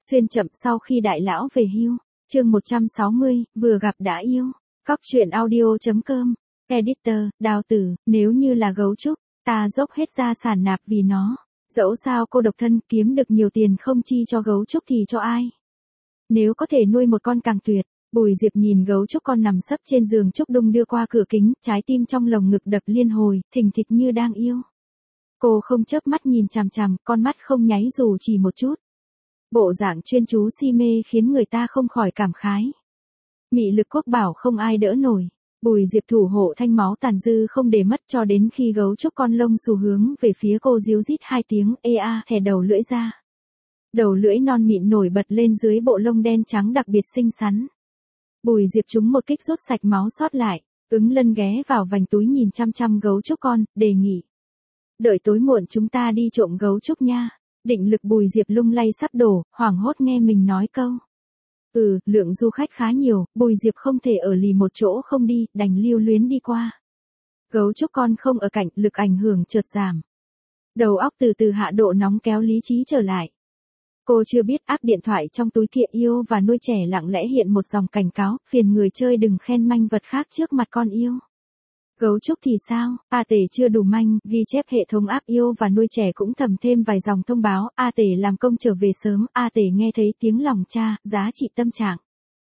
Xuyên chậm sau khi đại lão về hưu. Chương 160, vừa gặp đã yêu. Cóc truyện audio.com. Editor, Đào Tử, nếu như là gấu trúc, ta dốc hết gia sản nạp vì nó. Dẫu sao cô độc thân kiếm được nhiều tiền không chi cho gấu trúc thì cho ai. Nếu có thể nuôi một con càng tuyệt. Bùi Diệp nhìn gấu trúc con nằm sấp trên giường trúc đung đưa qua cửa kính, trái tim trong lồng ngực đập liên hồi, thình thịch như đang yêu. Cô không chớp mắt nhìn chằm chằm, con mắt không nháy dù chỉ một chút. Bộ dạng chuyên chú si mê khiến người ta không khỏi cảm khái. Mị lực quốc bảo không ai đỡ nổi. Bùi Diệp thủ hộ thanh máu tàn dư không để mất cho đến khi gấu trúc con lông xù hướng về phía cô ríu rít hai tiếng ê a thè đầu lưỡi ra. Đầu lưỡi non mịn nổi bật lên dưới bộ lông đen trắng đặc biệt xinh xắn. Bùi Diệp trúng một kích rút sạch máu sót lại, Ứng Lân ghé vào vành túi nhìn chăm chăm gấu trúc con, đề nghị. Đợi tối muộn chúng ta đi trộm gấu trúc nha. Định lực Bùi Diệp lung lay sắp đổ, hoảng hốt nghe mình nói câu. Lượng du khách khá nhiều, Bùi Diệp không thể ở lì một chỗ không đi, đành lưu luyến đi qua. Gấu trúc con không ở cạnh, lực ảnh hưởng chợt giảm. Đầu óc từ từ hạ độ nóng kéo lý trí trở lại. Cô chưa biết áp điện thoại trong túi kia yêu và nuôi trẻ lặng lẽ hiện một dòng cảnh cáo, phiền người chơi đừng khen manh vật khác trước mặt con yêu. Gấu trúc thì sao, A Tể chưa đủ manh, ghi chép hệ thống áp yêu và nuôi trẻ cũng thầm thêm vài dòng thông báo, A Tể làm công trở về sớm, A Tể nghe thấy tiếng lòng cha, giá trị tâm trạng.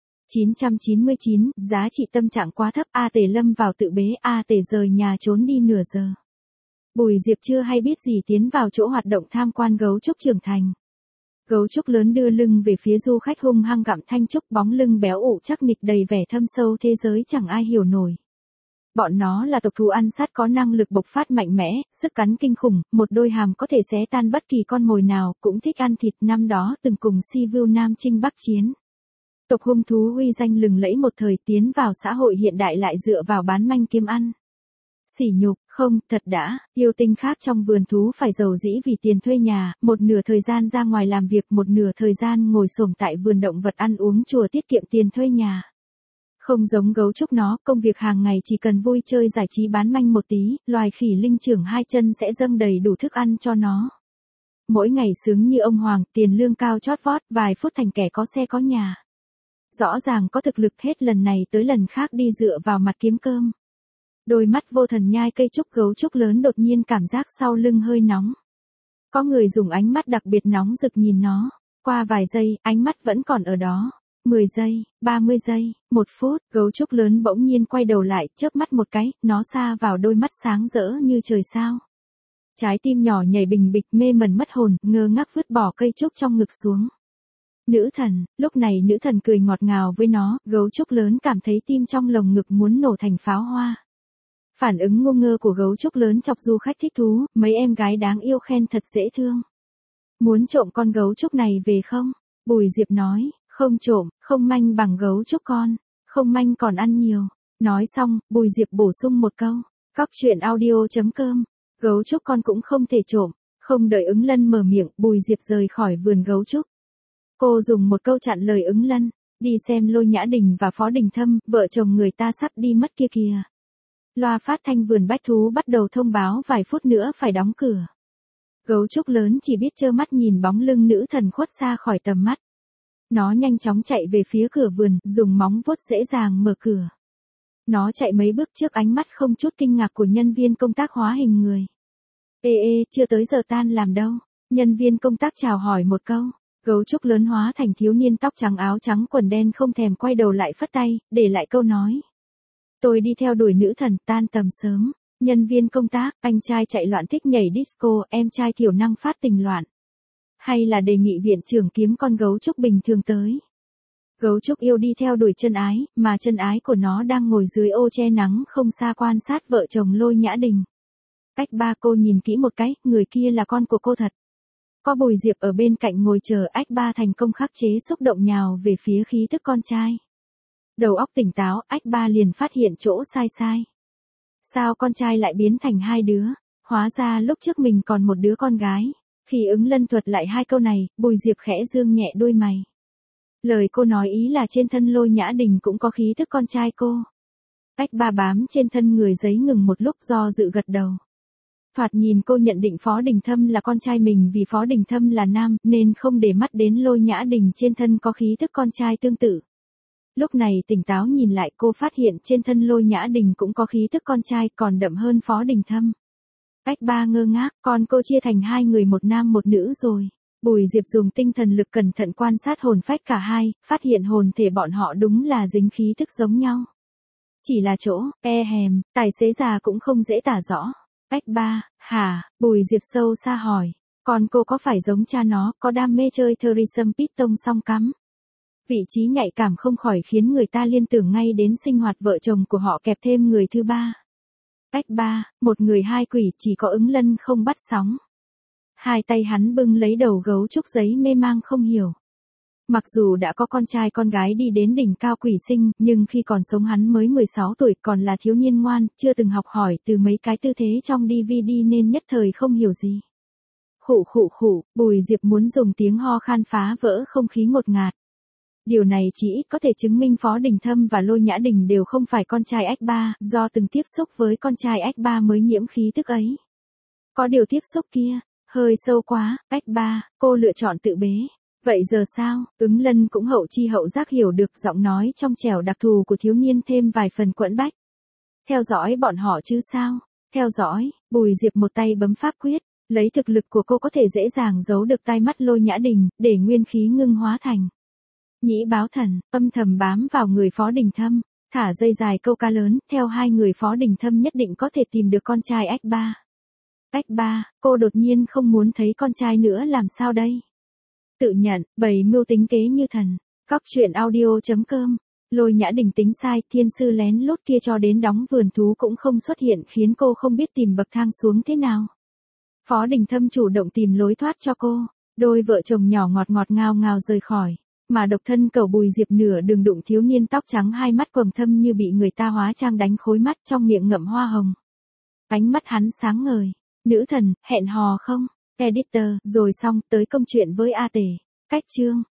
999, giá trị tâm trạng quá thấp, A Tể lâm vào tự bế, A Tể rời nhà trốn đi nửa giờ. Bùi Diệp chưa hay biết gì tiến vào chỗ hoạt động tham quan gấu trúc trưởng thành. Gấu trúc lớn đưa lưng về phía du khách hung hăng gặm thanh trúc bóng lưng béo ụ chắc nịch đầy vẻ thâm sâu thế giới chẳng ai hiểu nổi. Bọn nó là tộc thú ăn sát có năng lực bộc phát mạnh mẽ, sức cắn kinh khủng, một đôi hàm có thể xé tan bất kỳ con mồi nào, cũng thích ăn thịt năm đó từng cùng Si Vưu Nam chinh Bắc chiến. Tộc hung thú uy danh lừng lẫy một thời tiến vào xã hội hiện đại lại dựa vào bán manh kiếm ăn. Sỉ nhục, không, thật đã, yêu tinh khác trong vườn thú phải giàu dĩ vì tiền thuê nhà, một nửa thời gian ra ngoài làm việc, một nửa thời gian ngồi xổm tại vườn động vật ăn uống chùa tiết kiệm tiền thuê nhà. Không giống gấu trúc nó, công việc hàng ngày chỉ cần vui chơi giải trí bán manh một tí, loài khỉ linh trưởng hai chân sẽ dâng đầy đủ thức ăn cho nó. Mỗi ngày sướng như ông hoàng, tiền lương cao chót vót, vài phút thành kẻ có xe có nhà. Rõ ràng có thực lực hết lần này tới lần khác đi dựa vào mặt kiếm cơm. Đôi mắt vô thần nhai cây trúc gấu trúc lớn đột nhiên cảm giác sau lưng hơi nóng. Có người dùng ánh mắt đặc biệt nóng rực nhìn nó. Qua vài giây, ánh mắt vẫn còn ở đó. 10 giây, 30 giây, 1 phút, gấu trúc lớn bỗng nhiên quay đầu lại, chớp mắt một cái, nó sa vào đôi mắt sáng rỡ như trời sao. Trái tim nhỏ nhảy bình bịch mê mẩn mất hồn, ngơ ngác vứt bỏ cây trúc trong ngực xuống. Nữ thần, lúc này nữ thần cười ngọt ngào với nó, gấu trúc lớn cảm thấy tim trong lồng ngực muốn nổ thành pháo hoa. Phản ứng ngu ngơ của gấu trúc lớn chọc du khách thích thú, mấy em gái đáng yêu khen thật dễ thương. Muốn trộm con gấu trúc này về không? Bùi Diệp nói, không trộm, không manh bằng gấu trúc con, không manh còn ăn nhiều. Nói xong, Bùi Diệp bổ sung một câu, cóc truyện audio.com, gấu trúc con cũng không thể trộm. Không đợi Ứng Lân mở miệng, Bùi Diệp rời khỏi vườn gấu trúc. Cô dùng một câu chặn lời Ứng Lân, đi xem Lôi Nhã Đình và Phó Đình Thâm, vợ chồng người ta sắp đi mất kia kìa. Loa phát thanh vườn bách thú bắt đầu thông báo vài phút nữa phải đóng cửa. Gấu trúc lớn chỉ biết trơ mắt nhìn bóng lưng nữ thần khuất xa khỏi tầm mắt. Nó nhanh chóng chạy về phía cửa vườn, dùng móng vuốt dễ dàng mở cửa. Nó chạy mấy bước trước ánh mắt không chút kinh ngạc của nhân viên công tác hóa hình người. Chưa tới giờ tan làm đâu. Nhân viên công tác chào hỏi một câu. Gấu trúc lớn hóa thành thiếu niên tóc trắng áo trắng quần đen không thèm quay đầu lại phất tay, để lại câu nói. Tôi đi theo đuổi nữ thần, tan tầm sớm. Nhân viên công tác, anh trai chạy loạn thích nhảy disco, em trai thiểu năng phát tình loạn. Hay là đề nghị viện trưởng kiếm con gấu trúc bình thường tới. Gấu trúc yêu đi theo đuổi chân ái, mà chân ái của nó đang ngồi dưới ô che nắng không xa quan sát vợ chồng Lôi Nhã Đình. Ách ba, cô nhìn kỹ một cái, người kia là con của cô thật. Có Bùi Diệp ở bên cạnh ngồi chờ, ách ba thành công khắc chế xúc động nhào về phía khí thức con trai. Đầu óc tỉnh táo, ách ba liền phát hiện chỗ sai. Sao con trai lại biến thành hai đứa? Hóa ra lúc trước mình còn một đứa con gái. Khi Ứng Lân thuật lại hai câu này, Bùi Diệp khẽ dương nhẹ đôi mày. Lời cô nói ý là trên thân Lôi Nhã Đình cũng có khí thức con trai cô. Ách ba bám trên thân người giấy ngừng một lúc do dự gật đầu. Thoạt nhìn cô nhận định Phó Đình Thâm là con trai mình vì Phó Đình Thâm là nam, nên không để mắt đến Lôi Nhã Đình trên thân có khí thức con trai tương tự. Lúc này tỉnh táo nhìn lại cô phát hiện trên thân Lôi Nhã Đình cũng có khí thức con trai còn đậm hơn Phó Đình Thâm. Ách Ba ngơ ngác, còn cô chia thành hai người một nam một nữ rồi. Bùi Diệp dùng tinh thần lực cẩn thận quan sát hồn phách cả hai, phát hiện hồn thể bọn họ đúng là dính khí thức giống nhau. Chỉ là chỗ, hèm, tài xế già cũng không dễ tả rõ. Ách Ba, hả, Bùi Diệp sâu xa hỏi. Còn cô có phải giống cha nó, có đam mê chơi threesome piston song cắm? Vị trí nhạy cảm không khỏi khiến người ta liên tưởng ngay đến sinh hoạt vợ chồng của họ kẹp thêm người thứ ba. Ách Ba, một người hai quỷ chỉ có Ứng Lân không bắt sóng. Hai tay hắn bưng lấy đầu gấu trúc giấy mê mang không hiểu. Mặc dù đã có con trai con gái đi đến đỉnh cao quỷ sinh, nhưng khi còn sống hắn mới 16 tuổi còn là thiếu niên ngoan, chưa từng học hỏi từ mấy cái tư thế trong DVD nên nhất thời không hiểu gì. Khụ khụ khụ, Bùi Diệp muốn dùng tiếng ho khan phá vỡ không khí ngột ngạt. Điều này chỉ ít có thể chứng minh Phó Đình Thâm và Lôi Nhã Đình đều không phải con trai Ách Ba, do từng tiếp xúc với con trai Ách Ba mới nhiễm khí tức ấy. Có điều tiếp xúc kia, hơi sâu quá, Ách Ba, cô lựa chọn tự bế. Vậy giờ sao? Ứng Lân cũng hậu chi hậu giác hiểu được giọng nói trong trẻo đặc thù của thiếu niên thêm vài phần quẫn bách. Theo dõi bọn họ chứ sao? Theo dõi, Bùi Diệp một tay bấm pháp quyết, lấy thực lực của cô có thể dễ dàng giấu được tai mắt Lôi Nhã Đình, để nguyên khí ngưng hóa thành nhĩ báo thần, âm thầm bám vào người Phó Đình Thâm, thả dây dài câu cá lớn, theo hai người Phó Đình Thâm nhất định có thể tìm được con trai Ách Ba. Ách Ba, cô đột nhiên không muốn thấy con trai nữa làm sao đây? Tự nhận, bày mưu tính kế như thần. Cóc truyện audio.com. Lôi Nhã Đình tính sai, thiên sư lén lút kia cho đến đóng vườn thú cũng không xuất hiện khiến cô không biết tìm bậc thang xuống thế nào. Phó Đình Thâm chủ động tìm lối thoát cho cô. Đôi vợ chồng nhỏ ngọt ngọt ngào ngào rời khỏi. Mà độc thân cẩu Bùi Diệp nửa đường đụng thiếu niên tóc trắng hai mắt quầng thâm như bị người ta hóa trang đánh khối mắt trong miệng ngậm hoa hồng. Ánh mắt hắn sáng ngời. Nữ thần, hẹn hò không? Editor, rồi xong, tới công chuyện với A Tể. Cách chương.